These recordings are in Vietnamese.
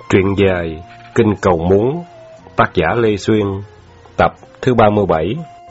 Truyện dài Kinh Cầu Muốn, tác giả Lê Xuyên, tập thứ 37.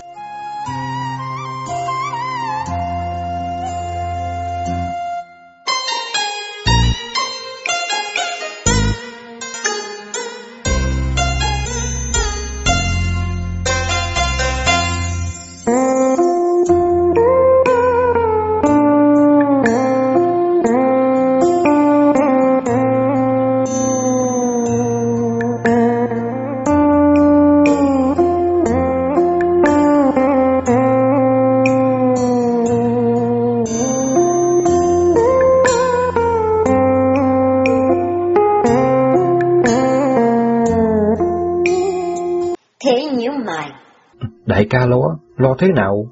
Đại ca lo thế nào?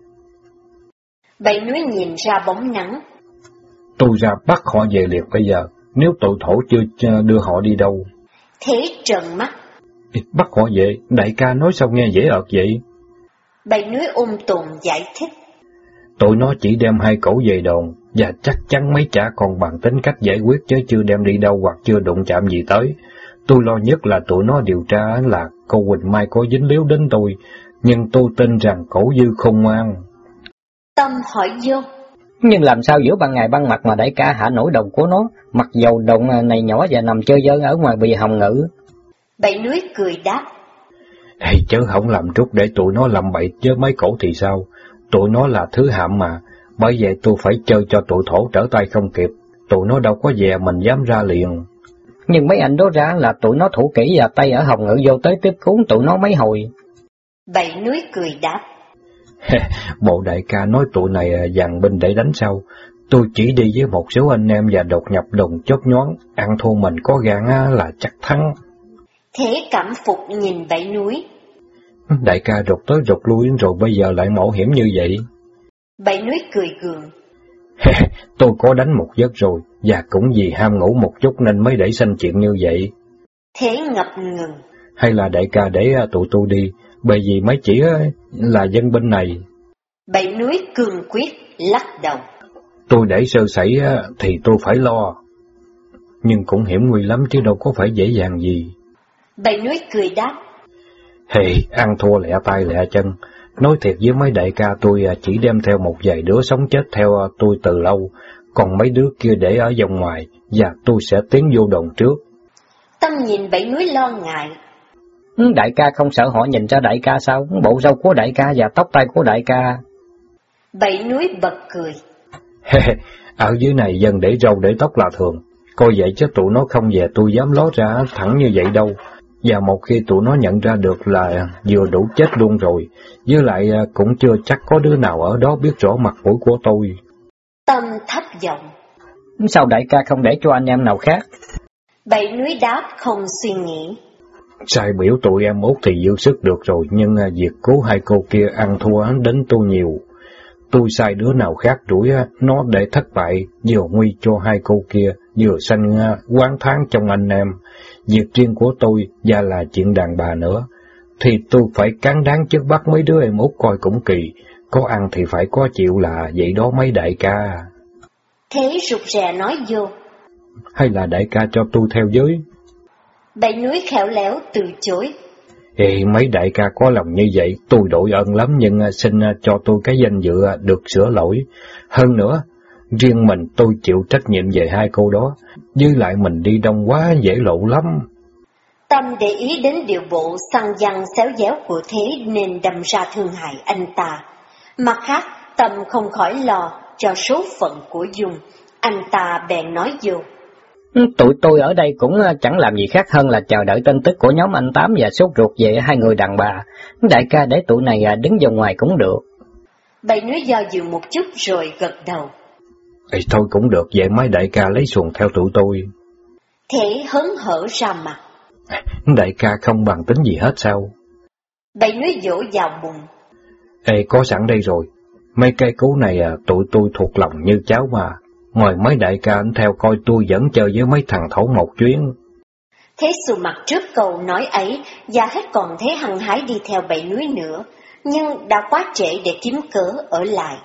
Bảy núi nhìn ra bóng nắng. Tôi ra bắt họ về liệt bây giờ, nếu tội thổ chưa đưa họ đi đâu. Thế trợn mắt. Bắt họ về, đại ca nói sao nghe dễ ợt vậy? Bảy núi ôm tồn giải thích. Tụi nó chỉ đem hai cẩu về đồn, và chắc chắn mấy trả còn bằng tính cách giải quyết chứ chưa đem đi đâu hoặc chưa đụng chạm gì tới. Tôi lo nhất là tụi nó điều tra là cô Quỳnh Mai có dính líu đến tôi, nhưng tôi tin rằng Cổ Dư không ngoan. Tâm hỏi vô. Nhưng làm sao giữa ban ngày ban mặt mà đại ca hạ nổi đồng của nó, mặc dầu đồng này nhỏ và nằm chơi dơ ở ngoài bì hồng ngự? Bảy núi cười đáp. Ê, chớ không làm trút để tụi nó làm bậy với mấy cổ thì sao? Tụi nó là thứ hạm mà, bởi vậy tôi phải chơi cho tụi thổ trở tay không kịp. Tụi nó đâu có về mình dám ra liền. Nhưng mấy anh đó ra là tụi nó thủ kỹ và tay ở hồng ngự vô tới tiếp cuốn tụi nó mấy hồi. Bảy núi cười đáp. Bộ đại ca nói tụi này dàn binh để đánh sao? Tôi chỉ đi với một số anh em và đột nhập đồn chóp nhoáng, ăn thua mình có gan là chắc thắng. Thế cảm phục nhìn bảy núi. Đại ca rụt tới rụt lui rồi bây giờ lại mạo hiểm như vậy. Bảy núi cười gượng. Tôi có đánh một giấc rồi, và cũng vì ham ngủ một chút nên mới để sanh chuyện như vậy. Thế ngập ngừng. Hay là đại ca để tụi tôi đi, bởi vì mấy chỉ là dân binh này. Bảy núi cương quyết lắc đầu. Tôi để sơ sẩy thì tôi phải lo, nhưng cũng hiểm nguy lắm chứ đâu có phải dễ dàng gì. Bảy núi cười đáp. Ăn thua lẹ tay lẹ chân. Nói thiệt với mấy đại ca tôi chỉ đem theo một vài đứa sống chết theo tôi từ lâu, còn mấy đứa kia để ở vòng ngoài, và tôi sẽ tiến vô đồn trước. Tâm nhìn bảy núi lo ngại. Đại ca không sợ họ nhìn ra đại ca sao? Bộ râu của đại ca và tóc tai của đại ca. Bảy núi bật cười. Ở dưới này dân để râu để tóc là thường, coi vậy chứ tụi nó không về tôi dám ló ra thẳng như vậy đâu. Và một khi tụi nó nhận ra được là vừa đủ chết luôn rồi, với lại cũng chưa chắc có đứa nào ở đó biết rõ mặt mũi của tôi. Tâm thấp giọng. Sao đại ca không để cho anh em nào khác? Bảy núi đáp không suy nghĩ. Sai biểu tụi em út thì dư sức được rồi, nhưng việc cứu hai cô kia ăn thua đến tôi nhiều. Tôi sai đứa nào khác đuổi nó để thất bại, vừa nguy cho hai cô kia, vừa sanh oán thán trong anh em. Việc riêng của tôi và là chuyện đàn bà nữa, thì tôi phải cán đáng trước bắt mấy đứa em út coi cũng kỳ. Có ăn thì phải có chịu là vậy đó mấy đại ca. Thế rụt rè nói vô. Hay là đại ca cho tôi theo giới? Bảy núi khéo léo từ chối. Mấy đại ca có lòng như vậy, tôi đội ơn lắm, nhưng xin cho tôi cái danh dự được sửa lỗi. Hơn nữa, riêng mình tôi chịu trách nhiệm về hai cô đó, với lại mình đi đông quá dễ lộ lắm. Tâm để ý đến điệu bộ xăng giăng xéo déo của Thế nên đâm ra thương hại anh ta. Mặt khác, Tâm không khỏi lo cho số phận của Dung. Anh ta bèn nói vô. Tụi tôi ở đây cũng chẳng làm gì khác hơn là chờ đợi tin tức của nhóm anh Tám và sốt ruột về hai người đàn bà. Đại ca để tụi này đứng vào ngoài cũng được. Bảy núi do dự một chút rồi gật đầu. Thôi cũng được, vậy mấy đại ca lấy xuồng theo tụi tôi. Thế hớn hở ra mặt. Đại ca không bằng tính gì hết sao? Bảy núi vỗ vào bụng. Có sẵn đây rồi. Mấy cây cú này tụi tôi thuộc lòng như cháu mà. Ngoài mấy đại ca anh theo coi tôi vẫn chơi với mấy thằng thổ một chuyến. Thế xù mặt trước câu nói ấy, và hết còn thấy hăng hái đi theo bảy núi nữa, nhưng đã quá trễ để kiếm cớ ở lại.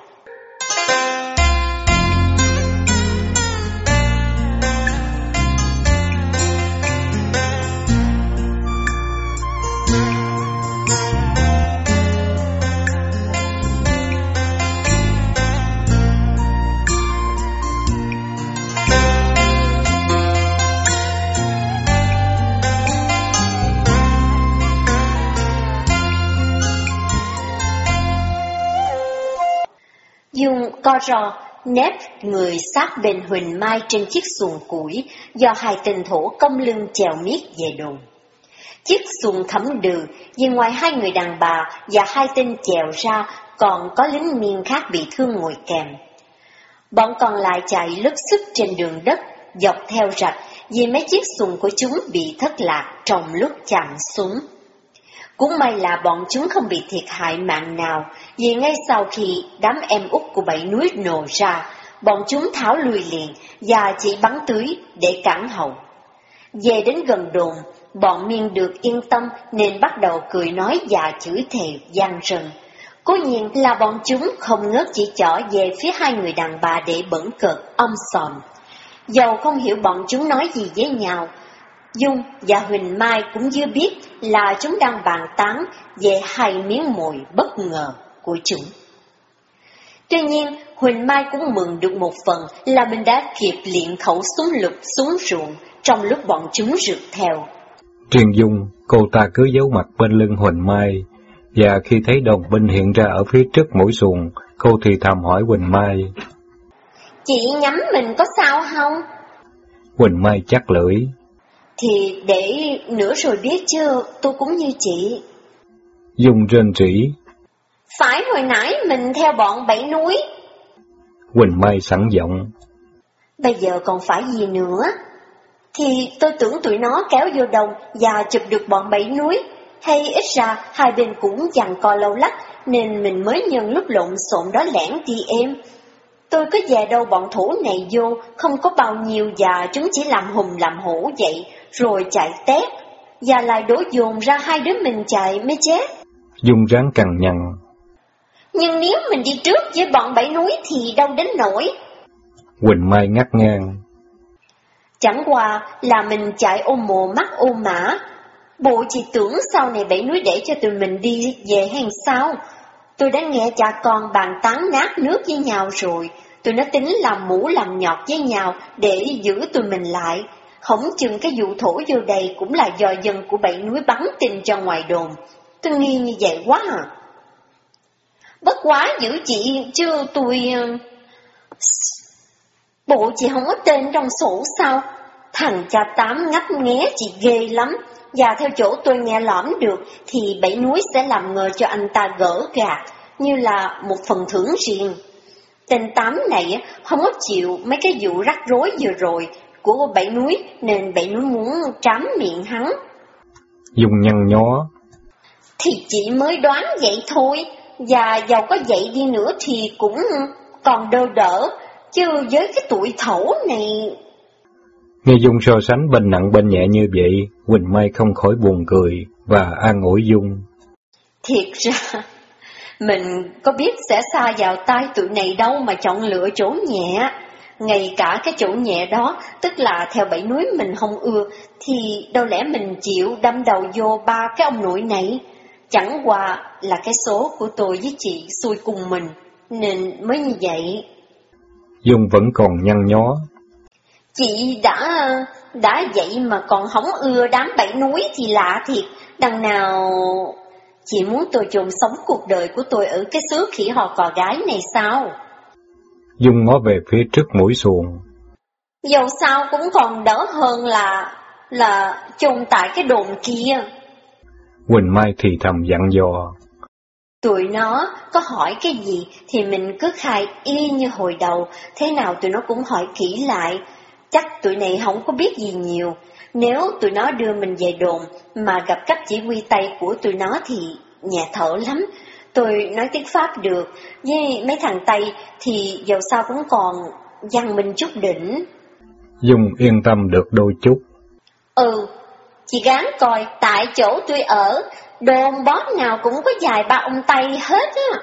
co ro, nép người sát bên Huỳnh Mai trên chiếc xuồng củi do hai tên thổ cong lưng chèo miết về đồn. Chiếc xuồng thấm đừ, vì ngoài hai người đàn bà và hai tên chèo ra, còn có lính miên khác bị thương ngồi kèm. Bọn còn lại chạy lướt sức trên đường đất, dọc theo rạch, vì mấy chiếc xuồng của chúng bị thất lạc trong lúc chạm xuống. Cũng may là bọn chúng không bị thiệt hại mạng nào, vì ngay sau khi đám em út của Bảy Núi nổ ra, bọn chúng tháo lui liền và chỉ bắn tưới để cản hậu. Về đến gần đồn, bọn miên được yên tâm nên bắt đầu cười nói và chửi thề gian rần. Cố nhiên là bọn chúng không ngớt chỉ trỏ về phía hai người đàn bà để bẩn cợt, om sòm. Dầu không hiểu bọn chúng nói gì với nhau, Dung và Huỳnh Mai cũng chưa biết là chúng đang bàn tán về hai miếng mồi bất ngờ của chúng. Tuy nhiên, Huỳnh Mai cũng mừng được một phần là mình đã kịp luyện khẩu súng lục xuống ruộng trong lúc bọn chúng rượt theo. Riêng Dung, cô ta cứ giấu mặt bên lưng Huỳnh Mai, và khi thấy đồng binh hiện ra ở phía trước mũi xuồng, cô thì thầm hỏi Huỳnh Mai: Chị nhắm mình có sao không? Huỳnh Mai chắc lưỡi: Thì để nữa rồi biết chứ, tôi cũng như chị. Dung rên rỉ: Phải hồi nãy mình theo bọn Bảy Núi. Huỳnh Mai sẵn giọng: Bây giờ còn phải gì nữa? Thì tôi tưởng tụi nó kéo vô đồng và chụp được bọn Bảy Núi, hay ít ra hai bên cũng giằng co lâu lắc, nên mình mới nhân lúc lộn xộn đó lẻn đi em. Tôi có về đâu bọn thủ này vô, không có bao nhiêu và chúng chỉ làm hùng làm hổ vậy, rồi chạy tét, và lại đổ dồn ra hai đứa mình chạy mới chết. Dung ráng cằn nhằn: Nhưng nếu mình đi trước với bọn Bảy Núi thì đâu đến nổi. Huỳnh Mai ngắt ngang: Chẳng qua là mình chạy ôm mồ mắt ôm mã. Bộ chị tưởng sau này Bảy Núi để cho tụi mình đi về hay sao? Tôi đã nghe cha con bàn tán nát nước với nhau rồi. Tụi nó tính làm mũ làm nhọt với nhau để giữ tụi mình lại. Không chừng cái vụ thổ vô đây cũng là do dân của Bảy Núi bắn tin cho ngoài đồn. Tôi nghi như vậy quá à. Bất quá giữ chị chứ tôi... Bộ chị không có tên trong sổ sao? Thằng cha Tám ngấp nghé chị ghê lắm. Và theo chỗ tôi nghe lõm được thì Bảy Núi sẽ làm ngờ cho anh ta gỡ gạt, như là một phần thưởng riêng. Tên Tám này không có chịu mấy cái vụ rắc rối vừa rồi của Bảy Núi, nên Bảy Núi muốn trám miệng hắn. Dung nhăn nhó: Thì chị mới đoán vậy thôi, và dầu có vậy đi nữa thì cũng còn đỡ đỡ, chứ với cái tuổi thẩu này... Nghe Dung so sánh bên nặng bên nhẹ như vậy, Huỳnh Mai không khỏi buồn cười và an ủi Dung: Thiệt ra, mình có biết sẽ xa vào tay tụi này đâu mà chọn lựa chỗ nhẹ. Ngay cả cái chỗ nhẹ đó, tức là theo Bảy Núi mình không ưa, thì đâu lẽ mình chịu đâm đầu vô ba cái ông nội này. Chẳng qua là cái số của tôi với chị xui cùng mình, nên mới như vậy. Dung vẫn còn nhăn nhó: Chị đã vậy mà còn không ưa đám Bảy Núi thì lạ thiệt. Đằng nào chị muốn tôi chôn sống cuộc đời của tôi ở cái xứ khỉ hò cò gái này sao? Dung ngó về phía trước mũi xuồng: Dầu sao cũng còn đỡ hơn là chôn tại cái đồn kia. Huỳnh Mai thì thầm dặn dò: Tụi nó có hỏi cái gì thì mình cứ khai y như hồi đầu, thế nào tụi nó cũng hỏi kỹ lại. Chắc tụi này không có biết gì nhiều. Nếu tụi nó đưa mình về đồn mà gặp cấp chỉ huy Tây của tụi nó thì nhà thở lắm. Tôi nói tiếng Pháp được, với mấy thằng Tây thì dầu sao cũng còn văn minh chút đỉnh. Dung yên tâm được đôi chút. Chị gán coi tại chỗ tôi ở, đồn boss nào cũng có vài ba ông Tây hết á.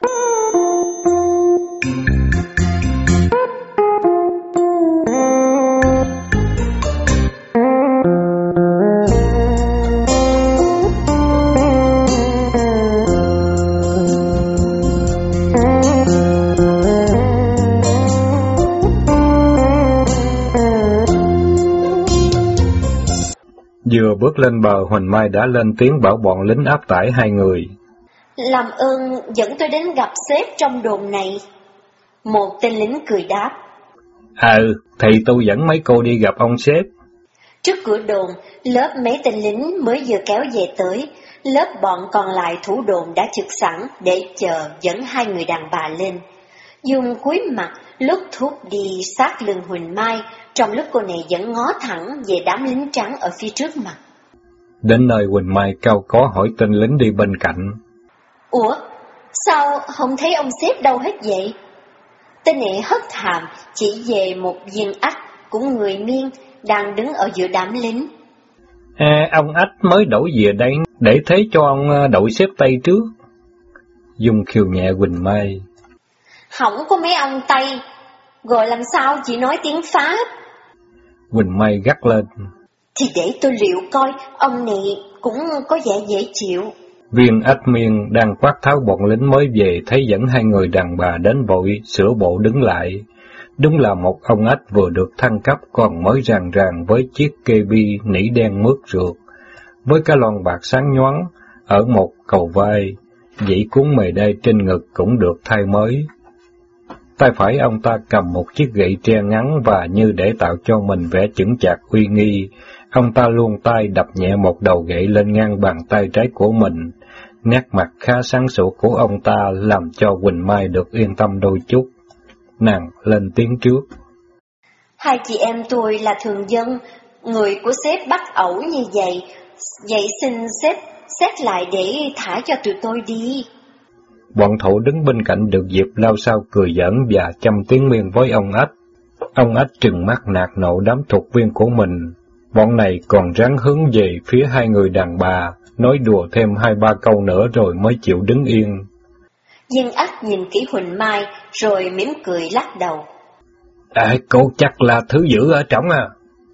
Vừa bước lên bờ, Huỳnh Mai đã lên tiếng bảo bọn lính áp tải hai người: Làm ơn dẫn tôi đến gặp sếp trong đồn này. Một tên lính cười đáp. Thì tôi dẫn mấy cô đi gặp ông sếp. Trước cửa đồn, lớp mấy tên lính mới vừa kéo về tới, lớp bọn còn lại thủ đồn đã trực sẵn để chờ dẫn hai người đàn bà lên. Dung cúi mặt, lúc thuốc đi sát lưng Huỳnh Mai, trong lúc cô này vẫn ngó thẳng về đám lính trắng ở phía trước mặt. Đến nơi Huỳnh Mai cao có hỏi tên lính đi bên cạnh. Ủa, sao không thấy ông sếp đâu hết vậy? Tên này hất hàm chỉ về một viên ách cũng người Miên đang đứng ở giữa đám lính. Ông ách mới đổi về đây để thế cho ông đội xếp tay trước. Dung khiêu nhẹ Huỳnh Mai. Không có mấy ông Tây, rồi làm sao chỉ nói tiếng Pháp? Huỳnh Mai gắt lên. Thì để tôi liệu coi, ông này cũng có vẻ dễ chịu. Viên ách Miên đang quát tháo bọn lính mới về, thấy dẫn hai người đàn bà đến vội, sửa bộ đứng lại. Đúng là một ông ách vừa được thăng cấp còn mới ràng ràng với chiếc kê bi nỉ đen mướt rượt, với cái lon bạc sáng nhoáng ở một cầu vai, dãy cuốn mề đai trên ngực cũng được thay mới. Tay phải ông ta cầm một chiếc gậy tre ngắn và như để tạo cho mình vẻ chững chạc uy nghi, ông ta luồn tay đập nhẹ một đầu gậy lên ngang bàn tay trái của mình. Nét mặt khá sáng sủa của ông ta làm cho Huỳnh Mai được yên tâm đôi chút. Nàng lên tiếng trước. Hai chị em tôi là thường dân, người của sếp bắt ẩu như vậy xin sếp xét lại để thả cho tụi tôi đi. Bọn thủ đứng bên cạnh được dịp lao sao cười giỡn và châm tiếng Miên với ông ách. Ông ách trừng mắt nạt nộ đám thuộc viên của mình. Bọn này còn ráng hướng về phía hai người đàn bà, nói đùa thêm 2-3 câu nữa rồi mới chịu đứng yên. Viên ách nhìn kỹ Huỳnh Mai rồi mỉm cười lắc đầu. Cô chắc là thứ dữ ở trỏng à?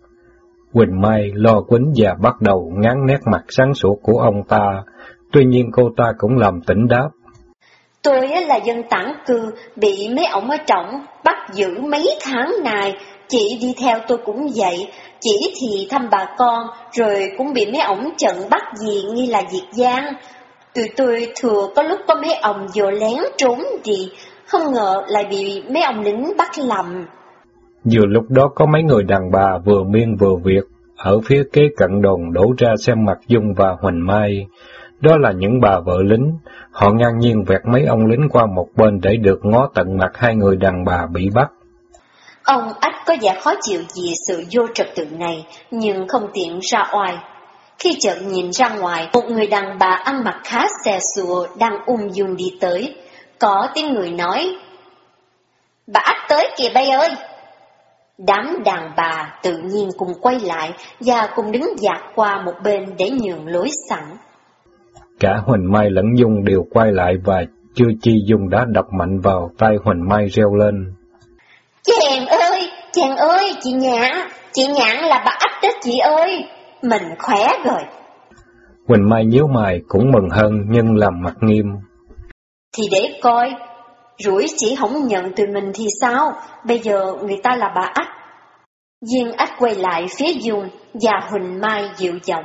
Huỳnh Mai lo quýnh và bắt đầu ngán nét mặt sáng sủa của ông ta, tuy nhiên cô ta cũng làm tỉnh đáp. Tôi là dân tản cư, bị mấy ổng ở trỏng bắt giữ mấy tháng nay, chị đi theo tôi cũng vậy, chỉ thì thăm bà con, rồi cũng bị mấy ổng trận bắt gì nghi là diệt giang. Tụi tôi thừa có lúc có mấy ông vô lén trốn đi, không ngờ lại bị mấy ông lính bắt lầm. Vừa lúc đó có mấy người đàn bà vừa miên vừa việc, ở phía kế cận đồn đổ ra xem mặt Dung và Huỳnh Mai. Đó là những bà vợ lính, họ ngang nhiên vẹt mấy ông lính qua một bên để được ngó tận mặt hai người đàn bà bị bắt. Ông ách có vẻ khó chịu vì sự vô trật tự này, nhưng không tiện ra oai. Khi chợt nhìn ra ngoài, một người đàn bà ăn mặc khá xè xùa đang ung dung đi tới. Có tiếng người nói, bà ách tới kìa bay ơi! Đám đàn bà tự nhiên cùng quay lại và cùng đứng dạt qua một bên để nhường lối sẵn. Cả Huỳnh Mai lẫn Dung đều quay lại và chưa chi Dung đã đập mạnh vào tay Huỳnh Mai reo lên. Chàng ơi, chị Nhạn là bà ách đó chị ơi, mình khỏe rồi. Huỳnh Mai nhíu mày cũng mừng hơn nhưng làm mặt nghiêm. Thì để coi, rủi chỉ không nhận tụi mình thì sao, bây giờ người ta là bà ách. Viên ách quay lại phía Dung và Huỳnh Mai dịu giọng.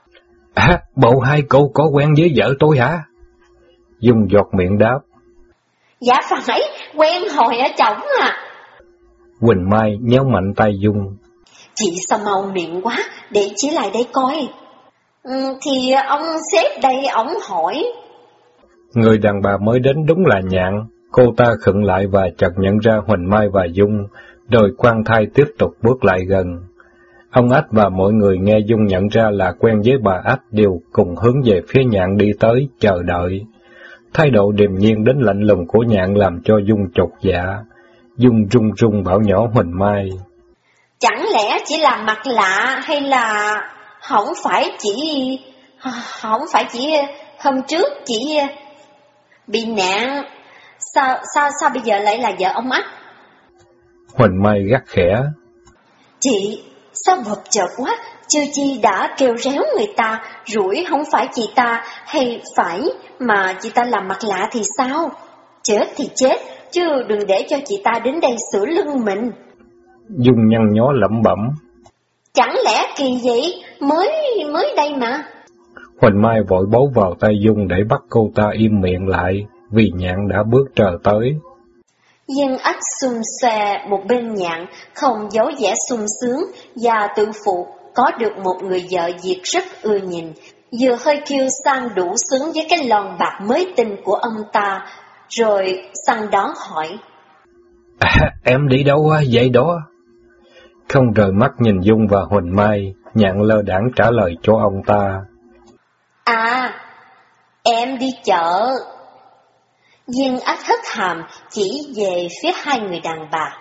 Bộ hai cô có quen với vợ tôi hả? Dung giọt miệng đáp. Dạ phải, quen hồi ở trỏng à. Huỳnh Mai nhéo mạnh tay Dung. Chị sao mau miệng quá, để chỉ lại đây coi. Thì ông sếp đây, ổng hỏi. Người đàn bà mới đến đúng là Nhạn. Cô ta khựng lại và chợt nhận ra Huỳnh Mai và Dung, rồi khoan thai tiếp tục bước lại gần. Ông ách và mọi người nghe Dung nhận ra là quen với bà ách đều cùng hướng về phía Nhạn đi tới, chờ đợi. Thái độ điềm nhiên đến lạnh lùng của Nhạn làm cho Dung chột dạ. Dung run run bảo nhỏ Huỳnh Mai. Chẳng lẽ chỉ là mặt lạ hay là không phải chỉ hôm trước chỉ bị nạn, sao bây giờ lại là vợ ông ách? Huỳnh Mai gắt khẽ. Chị, sao bập chợt quá, chưa chi đã kêu réo người ta, rủi không phải chị ta, hay phải mà chị ta làm mặt lạ thì sao? Chết thì chết, chứ đừng để cho chị ta đến đây sửa lưng mình. Dung nhăn nhó lẩm bẩm. Chẳng lẽ kỳ vậy, mới đây mà. Huỳnh Mai vội bấu vào tay Dung để bắt cô ta im miệng lại, vì Nhạn đã bước trở tới. Diên Ách xum xoe một bên nhạn, không giấu vẻ sung sướng và tự phụ có được một người vợ Việt rất ưa nhìn, vừa hơi kiêu sang đủ xứng với cái lon bạc mới tinh của ông ta, rồi săn đón hỏi. Em đi đâu vậy đó? Không rời mắt nhìn Dung và Huỳnh Mai, Nhạn lơ đãng trả lời cho ông ta. Em đi chợ. Diên Ách hất hàm chỉ về phía hai người đàn bà.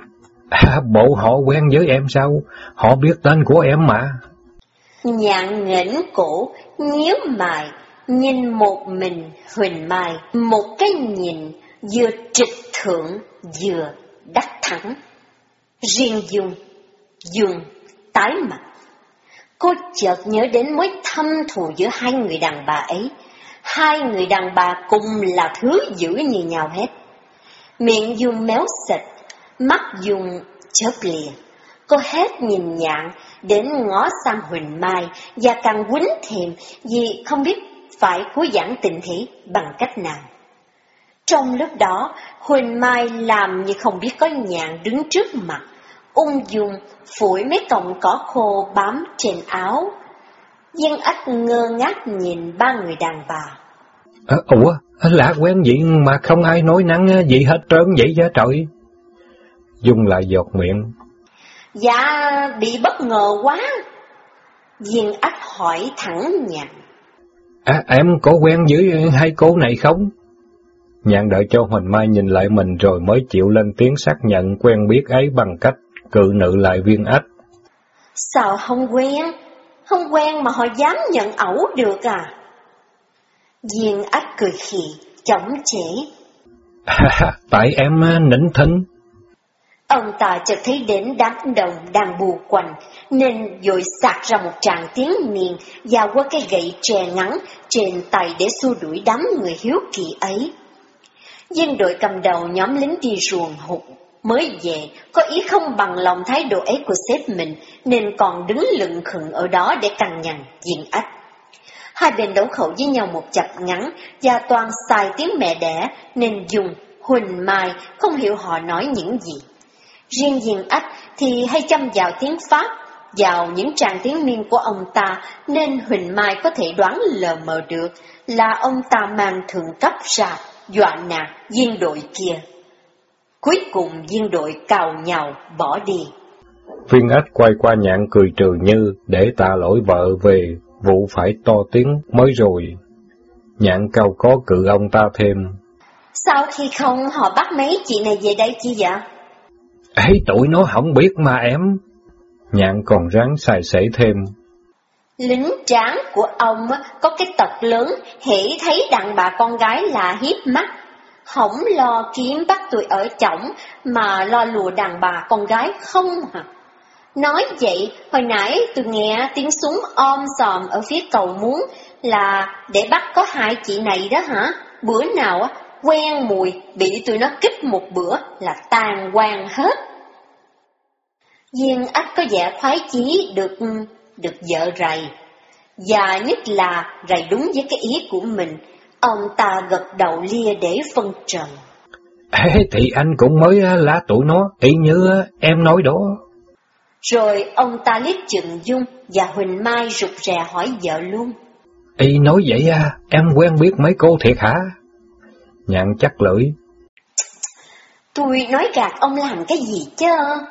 Bộ họ quen với em sao? Họ biết tên của em mà. Nhạn nghển cổ, nhíu mày, nhìn một mình Huỳnh Mai, một cái nhìn vừa trịch thượng vừa đắc thắng. Riêng Dung tái mặt. Cô chợt nhớ đến mối thâm thù giữa hai người đàn bà ấy. Hai người đàn bà cùng là thứ dữ như nhau hết. Miệng Dung méo xịt, mắt Dung chớp lìa. Cô hết nhìn Nhạn đến ngó sang Huỳnh Mai và càng quýnh thêm vì không biết phải cúi giảng tình thế bằng cách nào. Trong lúc đó, Huỳnh Mai làm như không biết có Nhạn đứng trước mặt, ung dung phủi mấy cọng cỏ khô bám trên áo. Diên Ách ngơ ngác nhìn ba người đàn bà. Ủa, lạ quen gì mà không ai nói năng gì hết trơn vậy ra trời? Dung lại giọt miệng. Dạ, bị bất ngờ quá. Diên Ách hỏi thẳng Nhạn. Em có quen với hai cô này không? Nhạn đợi cho Huỳnh Mai nhìn lại mình rồi mới chịu lên tiếng xác nhận quen biết ấy bằng cách cự nữ lại Viên Ách. Sao không quen mà họ dám nhận ẩu được à? Viên Ách cười khì, chổng chế. Tại em nịnh thinh. Ông ta chợt thấy đến đám đồng đang bù quanh, nên vội sạc ra một tràng tiếng miền và quơ cái gậy tre ngắn trên tay để xua đuổi đám người hiếu kỳ ấy. Viên đội cầm đầu nhóm lính đi ruồng hụt mới về, có ý không bằng lòng thái độ ấy của sếp mình, nên còn đứng lững khựng ở đó để cằn nhằn Viên Ách. Hai bên đấu khẩu với nhau một chập ngắn và toàn xài tiếng mẹ đẻ, nên Dung, Huỳnh Mai không hiểu họ nói những gì. Riêng Viên Ách thì hay chăm vào tiếng Pháp, vào những tràng tiếng miên của ông ta, nên Huỳnh Mai có thể đoán lờ mờ được là ông ta mang thượng cấp ra dọa nạt viên đội kia. Cuối cùng viên đội cào nhào bỏ đi. Viên Ách quay qua Nhạn cười trừ như để tạ lỗi vợ về vụ phải to tiếng mới rồi. Nhạn cau có cự ông ta thêm. Sao khi không họ bắt mấy chị này về đây chi vậy? Ấy tụi nó không biết mà em. Nhạn còn ráng xài xể thêm. Lính tráng của ông có cái tật lớn, hễ thấy đàn bà con gái là hiếp mắt. Không lo kiếm bắt tụi ở chổng mà lo lùa đàn bà con gái không hả? Nói vậy, hồi nãy tôi nghe tiếng súng om sòm ở phía cầu Muốn là để bắt có hai chị này đó hả? Bữa nào quen mùi bị tụi nó kích một bữa là tàn hoang hết. Viên Ách có vẻ khoái chí được vợ rầy, và nhất là rầy đúng với cái ý của mình. Ông ta gật đầu lia để phân trần. Thì anh cũng mới lá tụi nó, y như em nói đó. Rồi ông ta liếc chừng Dung và Huỳnh Mai rụt rè hỏi vợ luôn. Y nói vậy em quen biết mấy cô thiệt hả? Nhạn chắc lưỡi. Tôi nói gạt ông làm cái gì chứ?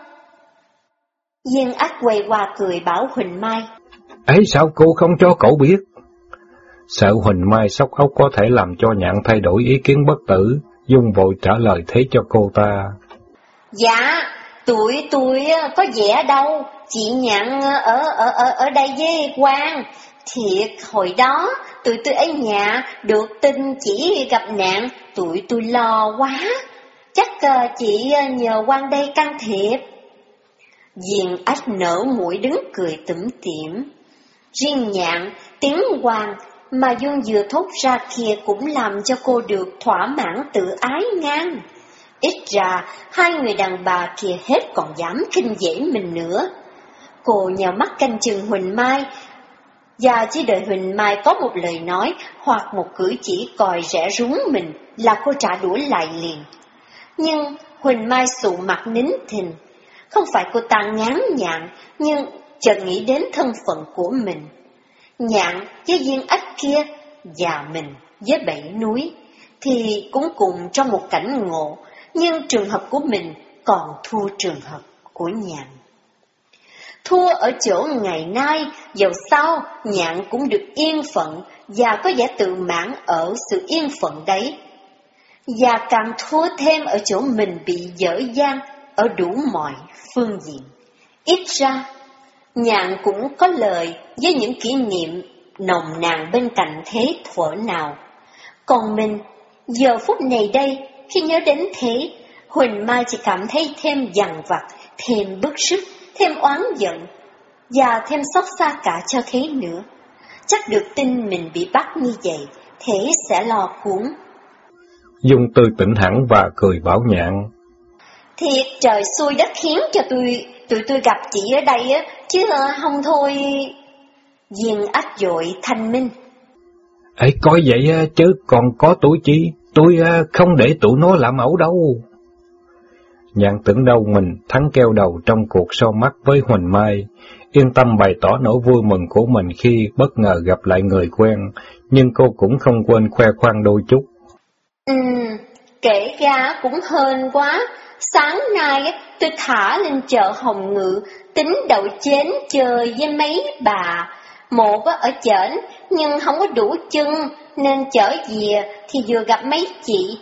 Viên Ách quay qua cười bảo Huỳnh Mai. Ấy sao cô không cho cậu biết? Sợ Huỳnh Mai sốc ốc có thể làm cho Nhạn thay đổi ý kiến bất tử, Dung vội trả lời thế cho cô ta. Dạ, tụi tôi có vẻ đâu, chị Nhạn ở đây với Quang. Thiệt, hồi đó tụi tôi ở nhà được tin chỉ gặp nạn, tụi tôi lo quá. Chắc chị nhờ Quang đây can thiệp. Viên Ách nở mũi đứng cười tủm tỉm. Riêng Nhạn, tiếng Quang mà Dung vừa thốt ra kia cũng làm cho cô được thỏa mãn tự ái ngang. Ít ra, hai người đàn bà kia hết còn dám khinh dễ mình nữa. Cô nhào mắt canh chừng Huỳnh Mai, và chỉ đợi Huỳnh Mai có một lời nói hoặc một cử chỉ còi rẽ rúng mình là cô trả đũa lại liền. nhưng Huỳnh Mai sụ mặt nín thình. Không phải cô ta ngán Nhạn, nhưng chợt nghĩ đến thân phận của mình. Nhạn với viên ếch kia và mình với 7 núi thì cũng cùng trong một cảnh ngộ, nhưng trường hợp của mình còn thua trường hợp của Nhạn. Thua ở chỗ ngày nay, dẫu sao Nhạn cũng được yên phận và có vẻ tự mãn ở sự yên phận đấy. Và càng thua thêm ở chỗ mình bị dở dang ở đủ mọi phương diện. Ít ra, Nhạn cũng có lời với những kỷ niệm nồng nàn bên cạnh thế thuở nào. Còn mình, giờ phút này đây, khi nhớ đến thế, Huỳnh Mai chỉ cảm thấy thêm dằn vặt, thêm bức xúc, thêm oán giận, và thêm xót xa cả cho thế nữa. Chắc được tin mình bị bắt như vậy, thế sẽ lo cuốn. Dung tươi tỉnh hẳn và cười bảo Nhạn. Thiệt trời xui đất khiến cho tụi tôi gặp chị ở đây á, chứ không thôi. Viên ếch dội thanh minh. Ấy coi vậy chứ còn có tuổi chi, tôi không để tụi nó làm ẩu đâu. Nhạn tưởng đâu mình thắng keo đầu trong cuộc so mắt với Huỳnh Mai, yên tâm bày tỏ nỗi vui mừng của mình khi bất ngờ gặp lại người quen, nhưng cô cũng không quên khoe khoang đôi chút. Kể ra cũng hên quá. Sáng nay tôi thả lên chợ Hồng Ngự, tính đậu chén chơi với mấy bà. Một ở chợ nhưng không có đủ chân, nên chở về thì vừa gặp mấy chị.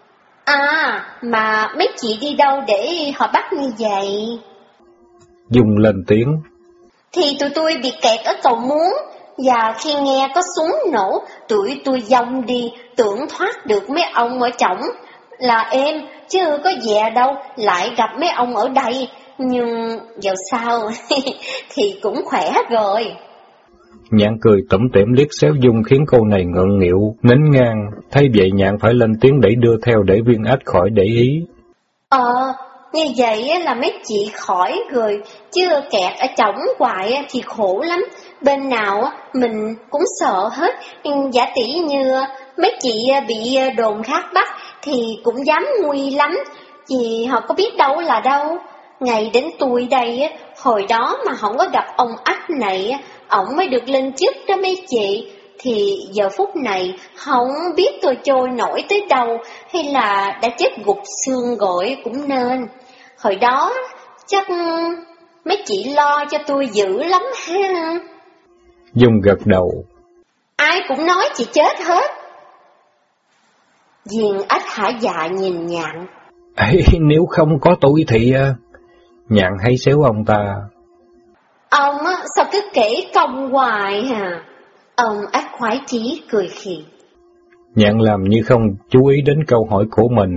Mà mấy chị đi đâu để họ bắt như vậy? Dung lên tiếng. Thì tụi tôi bị kẹt ở cầu Muốn, và khi nghe có súng nổ, tụi tôi vòng đi, tưởng thoát được mấy ông ở trỏng là êm, chứ có dè đâu, lại gặp mấy ông ở đây. Nhưng giờ sao thì cũng khỏe rồi. Nhạn cười tủm tỉm liếc xéo Dung khiến cô này ngượng nghịu, nín ngang. Thấy vậy Nhạn phải lên tiếng để đưa theo để viên ếch khỏi để ý. Như vậy là mấy chị khỏi rồi, chứ kẹt ở trỏng hoài thì khổ lắm. Bên nào mình cũng sợ hết. Giả tỷ như mấy chị bị đồn khác bắt thì cũng dám nguy lắm, vì họ có biết đâu là đâu. Ngày đến tôi đây, hồi đó mà không có gặp ông ếch này, ổng mới được lên chức đó mấy chị. Thì giờ phút này không biết tôi trôi nổi tới đâu, hay là đã chết gục xương gội cũng nên. Hồi đó chắc mấy chị lo cho tôi dữ lắm ha. Dung gật đầu. Ai cũng nói chị chết hết. Viên ếch hả dạ nhìn Nhạn. Ấy, nếu không có tôi thì... Nhạn hay xéo ông ta. Ông sao cứ kể công hoài hả? Ông ếch khoái chí cười khì. Nhạn làm như không chú ý đến câu hỏi của mình.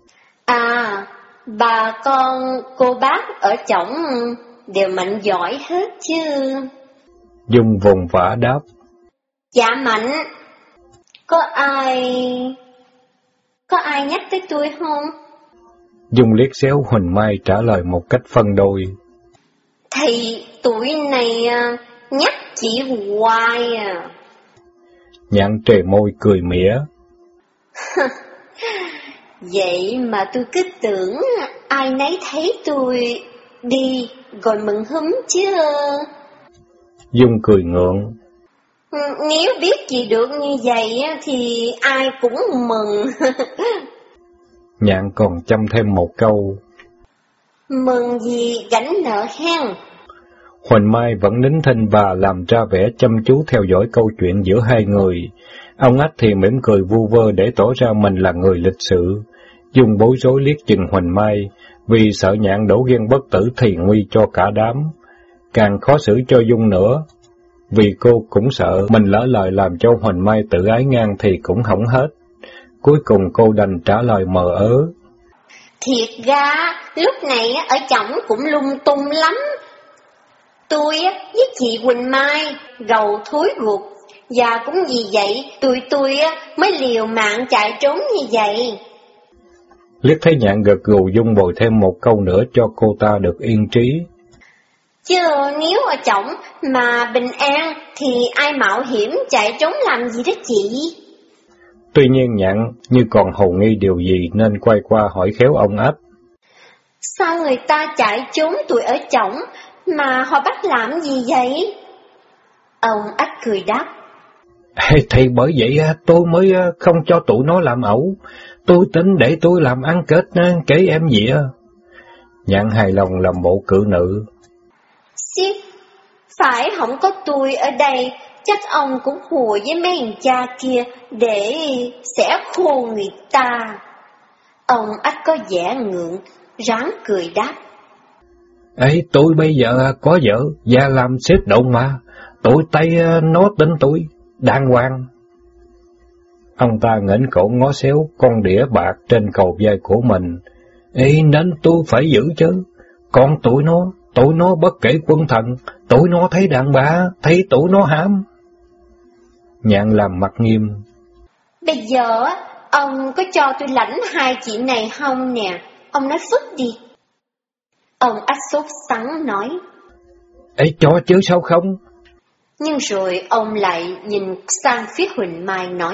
Bà con cô bác ở trỏng đều mạnh giỏi hết chứ? Dung vùng vã đáp. Dạ mạnh. Có ai nhắc tới tôi không? Dung liếc xéo Huỳnh Mai trả lời một cách phân đôi. Thì tuổi này nhắc chị hoài à. Nhạn trề môi cười mỉa. Vậy mà tôi cứ tưởng ai nấy thấy tôi đi rồi mừng húm chứ. Dung cười ngượng. Nếu biết chị được như vậy thì ai cũng mừng. Nhạn còn chăm thêm một câu. Mừng gì gánh nợ hen. Huỳnh Mai vẫn nín thinh và làm ra vẻ chăm chú theo dõi câu chuyện giữa hai người. Ông ếch thì mỉm cười vu vơ để tỏ ra mình là người lịch sự. Dung bối rối liếc chừng Huỳnh Mai, vì sợ Nhạn đổ ghen bất tử thì nguy cho cả đám. Càng khó xử cho Dung nữa, vì cô cũng sợ mình lỡ lời làm cho Huỳnh Mai tự ái ngang thì cũng hỏng hết. Cuối cùng cô đành trả lời mờ ớ. Thiệt ra, lúc này ở trỏng cũng lung tung lắm. Tôi với chị Huỳnh Mai gầu thối ruột, và cũng vì vậy tụi tôi mới liều mạng chạy trốn như vậy. Liếc thấy Nhạn gật gù, Dung bồi thêm một câu nữa cho cô ta được yên trí. Chứ nếu ở trỏng mà bình an thì ai mạo hiểm chạy trốn làm gì đó chị? Tuy nhiên Nhạn như còn hồ nghi điều gì nên quay qua hỏi khéo ông Ách. Sao người ta chạy trốn tụi ở chổng mà họ bắt làm gì vậy? Ông Ách cười đáp. Thì bởi vậy tôi mới không cho tụi nó làm ẩu. Tôi tính để tôi làm ăn kết kể em gì. Nhạn hài lòng làm bộ cự nữ. Xiết, phải không có tôi ở đây, chắc ông cũng hùa với mấy thằng cha kia để sẽ khô người ta. Ông Ách có vẻ ngượng, ráng cười đáp. Ấy, tôi bây giờ có vợ và làm xếp động mà, tụi tay nó tin tôi, đàng hoàng. Ông ta nghển cổ ngó xéo con đĩa bạc trên cầu vai của mình. Ê, nên tôi phải giữ chứ, còn tụi nó bất kể quân thần, tụi nó thấy đàn bà, thấy tụi nó hãm. Nhạn làm mặt nghiêm. Bây giờ ông có cho tôi lãnh hai chị này không nè, ông nói phức đi. Ông Ách sốt sắng nói. Ê, cho chứ sao không? Nhưng rồi ông lại nhìn sang phía Huỳnh Mai nói.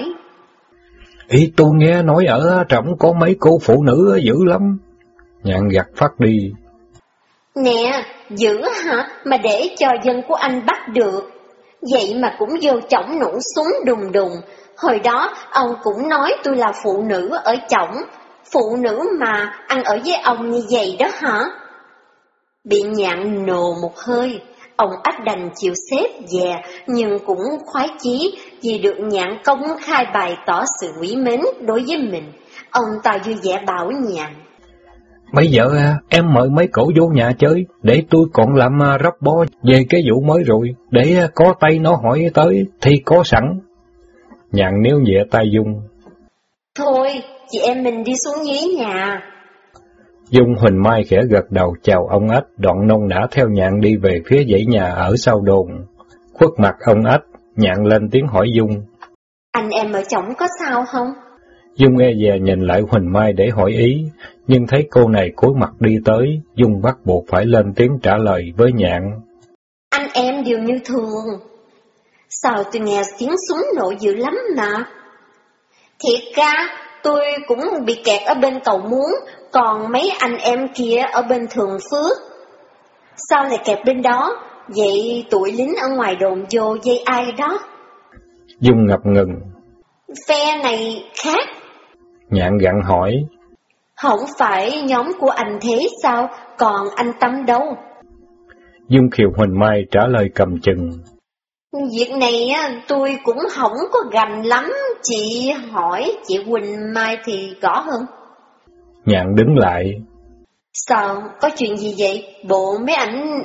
Ý tôi nghe nói ở trọng có mấy cô phụ nữ dữ lắm. Nhạn gạt phát đi. Nè, dữ hả, mà để cho dân của anh bắt được. Vậy mà cũng vô chổng nổ súng đùng đùng. Hồi đó ông cũng nói tôi là phụ nữ ở chổng. Phụ nữ mà ăn ở với ông như vậy đó hả? Bị Nhạn nồ một hơi. Ông Ách đành chịu xếp dè, nhưng cũng khoái chí vì được Nhạn công khai bày tỏ sự quý mến đối với mình. Ông ta vui vẻ bảo Nhạn. Bây giờ em mời mấy cổ vô nhà chơi, để tôi còn làm rắp bo về cái vụ mới rồi, để có tay nó hỏi tới thì có sẵn. Nhạn níu nhẹ tay Dung. Thôi, chị em mình đi xuống dưới nhà. Dung Huỳnh Mai khẽ gật đầu chào ông Ách, đoạn nôn nã theo Nhạn đi về phía dãy nhà ở sau đồn. Khuất mặt ông Ách, Nhạn lên tiếng hỏi Dung. Anh em ở chổng có sao không? Dung e dè nhìn lại Huỳnh Mai để hỏi ý, nhưng thấy cô này cúi mặt đi tới, Dung bắt buộc phải lên tiếng trả lời với Nhạn. Anh em đều như thường. Sao tôi nghe tiếng súng nổ dữ lắm mà. Thiệt ra, tôi cũng bị kẹt ở bên cầu Muốn, còn mấy anh em kia ở bên Thường Phước. Sao lại kẹt bên đó? Vậy tụi lính ở ngoài đồn vô dây ai đó? Dung ngập ngừng. Phe này khác. Nhạn gặng hỏi. Không phải nhóm của anh thế sao, còn anh Tâm đâu? Dung khiều Huỳnh Mai trả lời cầm chừng. Việc này tôi cũng không có gành lắm, chị hỏi chị Huỳnh Mai thì rõ hơn. Nhạn đứng lại. Sao, có chuyện gì vậy? Bộ mấy ảnh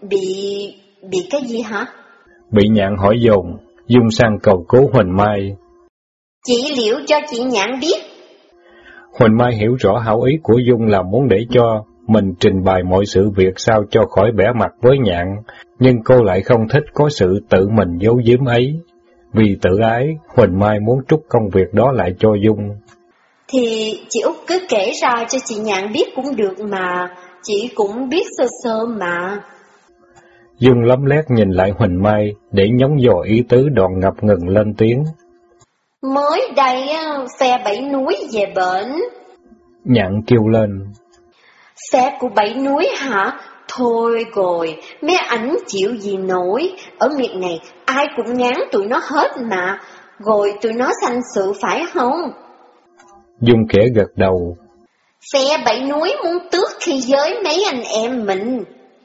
bị cái gì hả? Bị Nhạn hỏi dồn, Dung sang cầu cứu Huỳnh Mai. Chị liệu cho chị Nhạn biết. Huỳnh Mai hiểu rõ hảo ý của Dung là muốn để cho mình trình bày mọi sự việc sao cho khỏi bẻ mặt với Nhạn, nhưng cô lại không thích có sự tự mình giấu giếm ấy. Vì tự ái, Huỳnh Mai muốn trút công việc đó lại cho Dung. Thì chị Út cứ kể ra cho chị Nhạn biết cũng được mà, chị cũng biết sơ sơ mà. Dung lấm lét nhìn lại Huỳnh Mai để nhóng dò ý tứ, đoạn ngập ngừng lên tiếng. Mới đây phe Bảy Núi về bển. Nhạn kêu lên. Phe của Bảy Núi hả? Thôi rồi, mấy ảnh chịu gì nổi, ở miệt này ai cũng ngán tụi nó hết mà, rồi tụi nó sanh sự phải không? Dung khẽ gật đầu. Phe Bảy Núi muốn tước khi giới mấy anh em mình.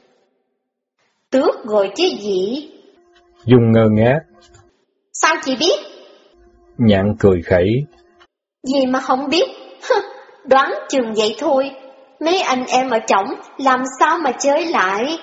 Tước rồi chứ gì? Dung ngơ ngác. Sao chị biết? Nhạn cười khẩy. Gì mà không biết? Đoán chừng vậy thôi. Mấy anh em ở trỏng làm sao mà chơi lại?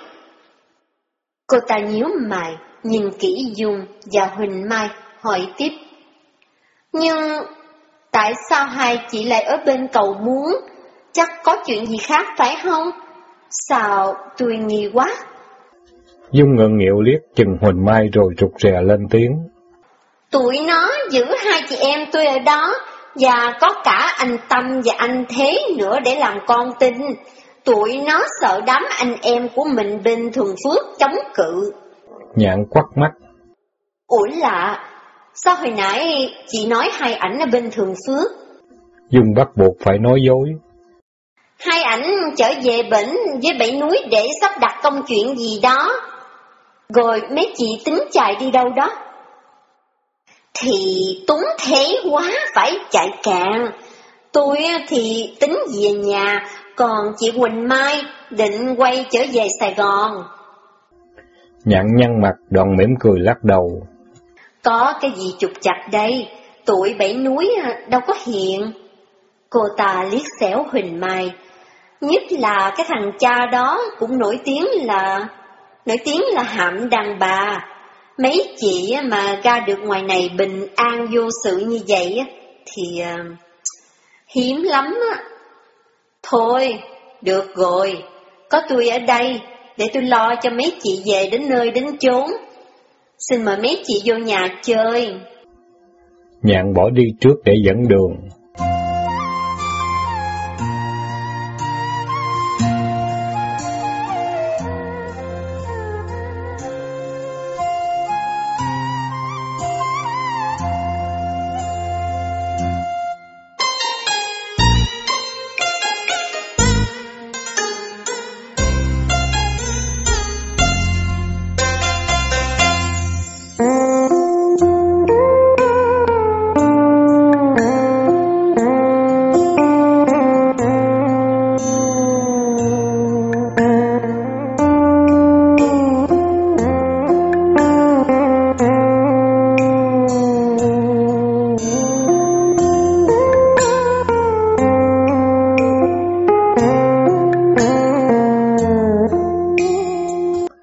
Cô ta nhíu mày, nhìn kỹ Dung và Huỳnh Mai, hỏi tiếp. Nhưng tại sao hai chị lại ở bên cầu Muốn? Chắc có chuyện gì khác phải không? Sao tôi nghi quá? Dung ngượng nghịu liếc chừng Huỳnh Mai rồi rụt rè lên tiếng. Tụi nó giữ hai chị em tôi ở đó, và có cả anh Tâm và anh Thế nữa để làm con tin. Tụi nó sợ đám anh em của mình bên Thường Phước chống cự. Nhạn quắt mắt. Ủa lạ, Sao hồi nãy chị nói hai ảnh ở bên Thường Phước? Dung bắt buộc phải nói dối. Hai ảnh trở về bển với Bảy Núi để sắp đặt công chuyện gì đó. Rồi mấy chị tính chạy đi đâu đó? Thì túng thế quá phải chạy cạn. Tôi thì tính về nhà, còn chị Quỳnh Mai định quay trở về Sài Gòn. Nhạn nhăn mặt, Đoàn mỉm cười lắc đầu. Có cái gì trục chặt đây, tụi Bảy Núi đâu có hiện. Cô ta liếc xéo Huỳnh Mai, nhất là cái thằng cha đó cũng nổi tiếng là hạm đàn bà. Mấy chị mà ra được ngoài này bình an vô sự như vậy thì hiếm lắm á. Thôi, được rồi, có tôi ở đây để tôi lo cho mấy chị về đến nơi đến chốn. Xin mời mấy chị vô nhà chơi. Nhạn bỏ đi trước để dẫn đường.